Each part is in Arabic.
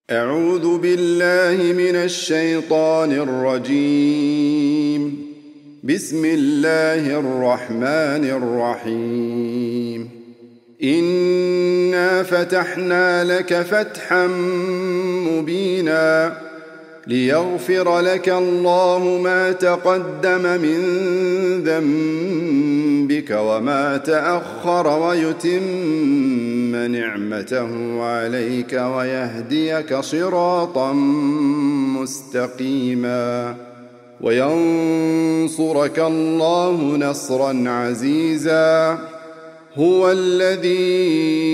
أعوذ بالله من الشيطان الرجيم. بسم الله الرحمن الرحيم. إنا فتحنا لك فتحا مبينا ليغفر لك الله ما تقدم من ذنبك وما تأخر ويتم نعمته عليك ويهديك صراطا مستقيما وينصرك الله نصرا عزيزا. هو الذي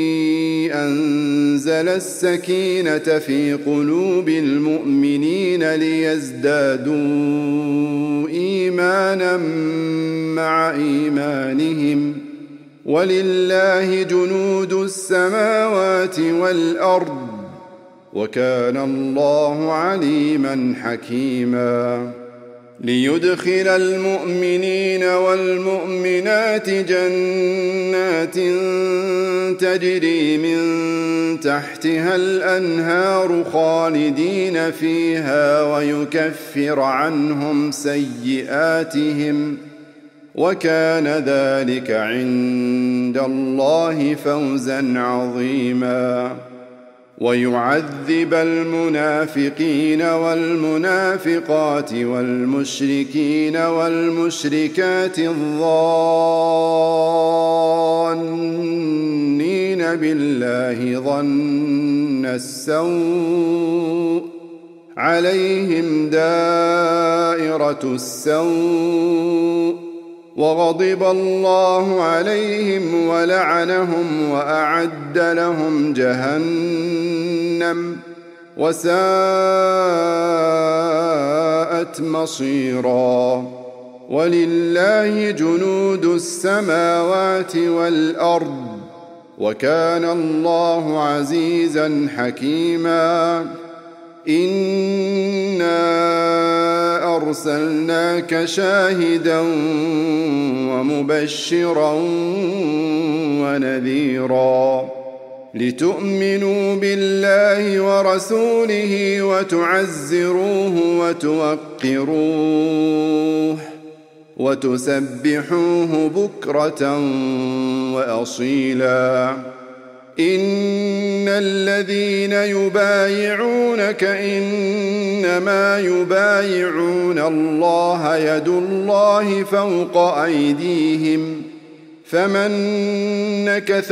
أنزل السكينة في قلوب المؤمنين ليزدادوا إيمانا مع إيمانهم ولله جنود السماوات والأرض وكان الله عليما حكيما. ليدخل المؤمنين والمؤمنات جنات تجري من تحتها الأنهار خالدين فيها ويكفر عنهم سيئاتهم وكان ذلك عند الله فوزا عظيما. ويعذب المنافقين والمنافقات والمشركين والمشركات الظانين بالله ظن السوء عليهم دائرة السوء وغضب الله عليهم ولعنهم وأعد لهم جهنم وساءت مصيرا. ولله جنود السماوات والأرض وكان الله عزيزا حكيما. إنا أرسلناك شاهدا ومبشرا ونذيرا لتؤمنوا بالله ورسوله وتعزروه وتوقروه وتسبحوه بكرة وأصيلا. إن الذين يبايعونك إنما يبايعون الله يد الله فوق أيديهم فمن نكث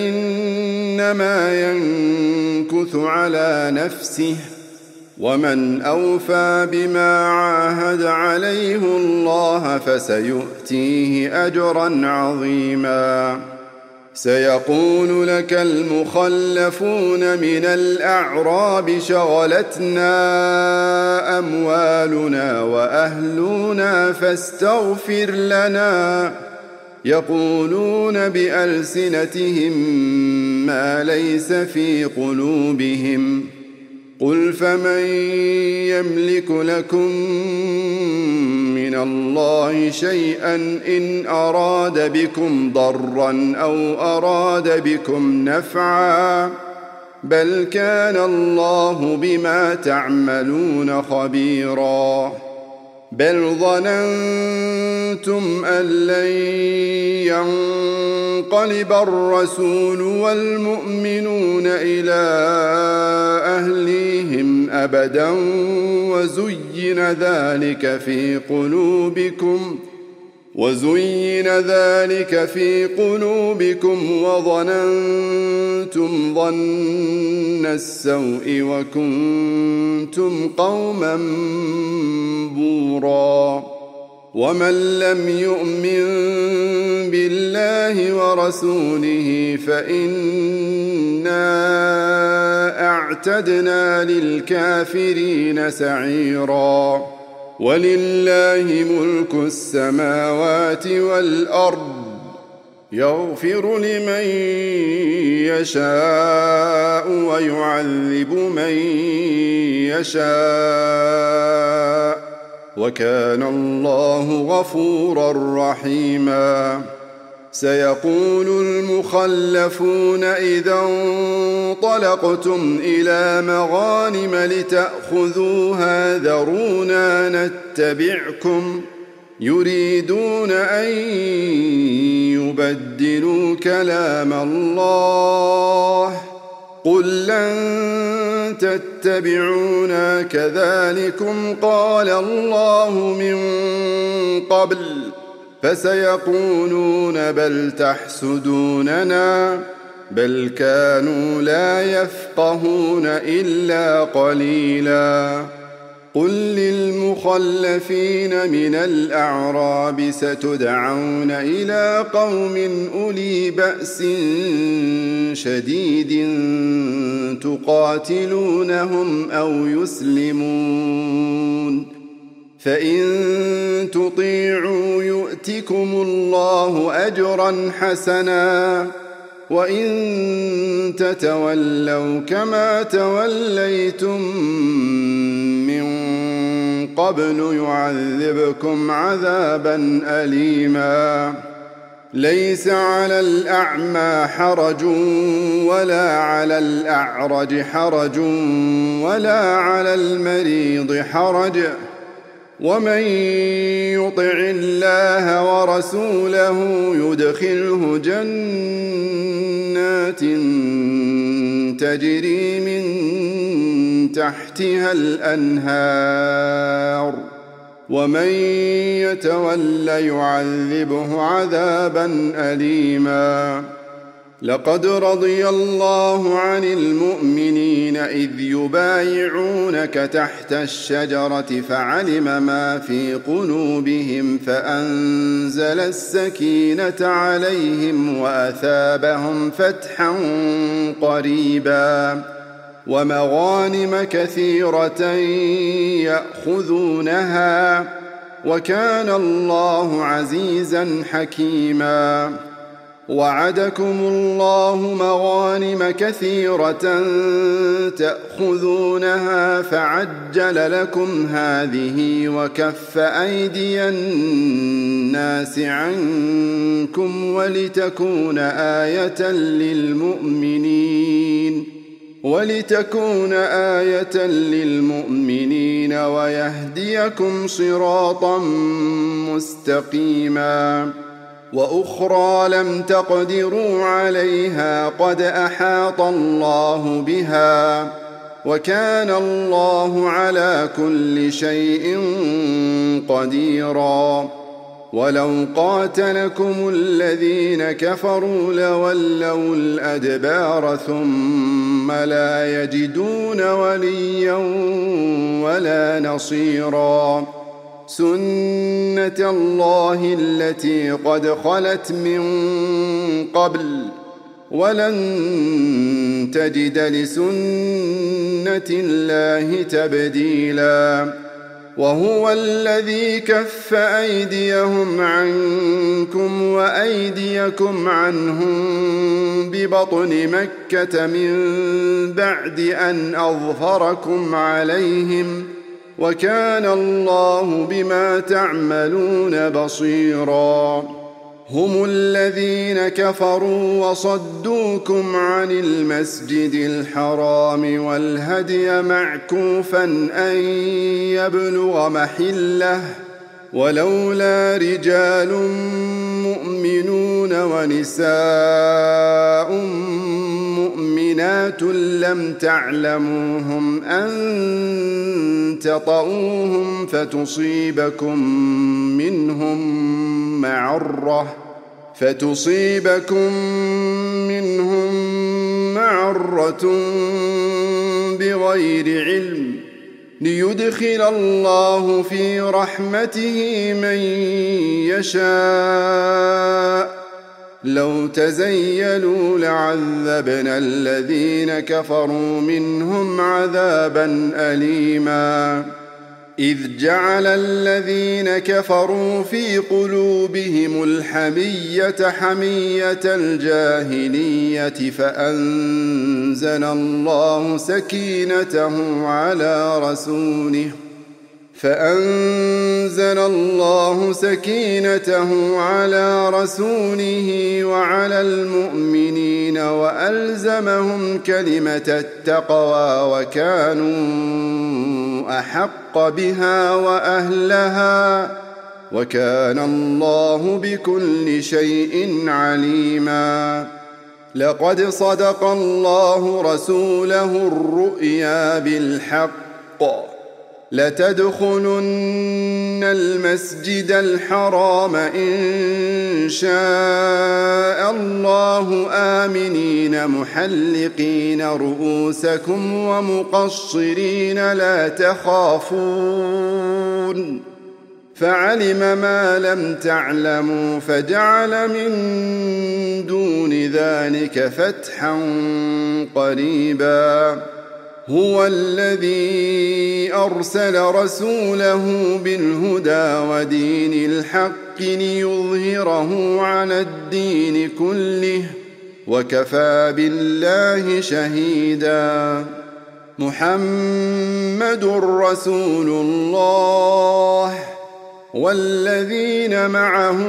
فإنما ينكث على نفسه ومن أوفى بما عاهد عليه الله فسيؤتيه أجرا عظيما. سيقول لك المخلفون من الأعراب شغلتنا أموالنا وأهلنا فاستغفر لنا يقولون بألسنتهم ما ليس في قلوبهم قل فمن يملك لكم من الله شيئا إن أراد بكم ضرا أو أراد بكم نفعا بل كان الله بما تعملون خبيرا. بل ظننتم أن لن ينقلب الرسول والمؤمنون إلى أهليهم أبدا وزين ذلك في قلوبكم وظننتم ظن السوء وكنتم قوما بورا. ومن لم يؤمن بالله ورسوله فإنا أعتدنا للكافرين سعيرا. ولله ملك السماوات والأرض يغفر لمن يشاء ويعذب من يشاء وكان الله غفورا رحيما. سيقول المخلفون إذا انطلقتم إلى مغانم لتأخذوها ذرونا نتبعكم يريدون أن يبدلوا كلام الله قل لن تتبعونا كذلكم قال الله من قبل فسيقولون بل تحسدوننا بل كانوا لا يفقهون إلا قليلا قل للمخلفين من الأعراب ستدعون إلى قوم أولي بأس شديد تقاتلونهم أو يسلمون فإن تطيعوا يؤتكم الله أجرا حسنا وإن تتولوا كما توليتم من قبل يعذبكم عذابا أليما ليس على الأعمى حرج ولا على الأعرج حرج ولا على المريض حرج ومن يطع الله ورسوله يدخله جنات تجري من تحتها الأنهار ومن يتول يعذبه عذابا أليما لقد رضي الله عن المؤمنين إذ يبايعونك تحت الشجرة فعلم ما في قلوبهم فأنزل السكينة عليهم وأثابهم فتحا قريبا ومغانم كثيرة يأخذونها وكان الله عزيزا حكيما وعدكم الله مغانم كثيرة تأخذونها فعجل لكم هذه وكف أيدي الناس عنكم ولتكون آية للمؤمنين ويهديكم صراطا مستقيما وأخرى لم تقدروا عليها قد أحاط الله بها وكان الله على كل شيء قديرا ولو قاتلكم الذين كفروا لولوا الأدبار ثم لا يجدون وليا ولا نصيرا سنة الله التي قد خلت من قبل ولن تجد لسنة الله تبديلا وهو الذي كف أيديهم عنكم وأيديكم عنهم ببطن مكة من بعد أن أظهركم عليهم وكان الله بما تعملون بصيرا هم الذين كفروا وصدوكم عن المسجد الحرام والهدي معكوفا أن يبلغ محله ولولا رجال مؤمنون ونساء مؤمنات لم تعلموهم أن تطؤوهم فتصيبكم منهم معرة بغير علم ليدخل الله في رحمته من يشاء لو تزيلوا لعذبنا الذين كفروا منهم عذابا أليما إذ جعل الذين كفروا في قلوبهم الحمية حمية الجاهلية فأنزل الله سكينته على رسوله فأنزل الله سكينته على رسوله وعلى المؤمنين وألزمهم كلمة التقوى وكانوا أحق بها وأهلها وكان الله بكل شيء عليما. لقد صدق الله رسوله الرؤيا بالحق لتدخلن المسجد الحرام إن شاء الله آمنين محلقين رؤوسكم ومقصرين لا تخافون فعلم ما لم تعلموا فجعل من دون ذلك فتحا قريبا. هو الذي أرسل رسوله بالهدى ودين الحق ليظهره على الدين كله وكفى بالله شهيدا. محمد رسول الله والذين معه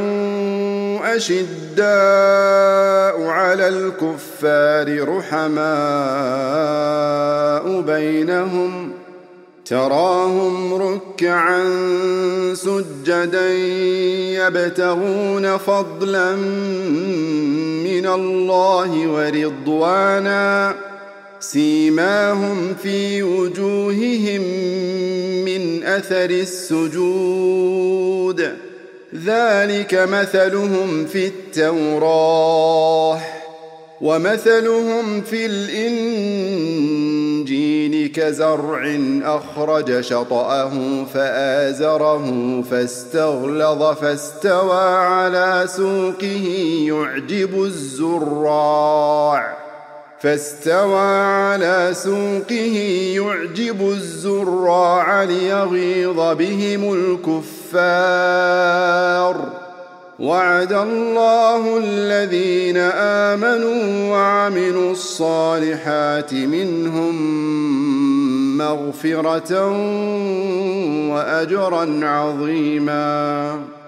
أشداء على الكفار رحماء بينهم تراهم ركعا سجدا يبتغون فضلا من الله ورضوانا سيماهم في وجوههم من أثر السجود ذلك مثلهم في التوراة ومثلهم في الإنجيل كزرع أخرج شطأه فآزره فاستغلظ فاستوى على سوقه يعجب الزراع ليغيظ بهم الكفار. وعد الله الذين آمنوا وعملوا الصالحات منهم مغفرة وأجرا عظيما.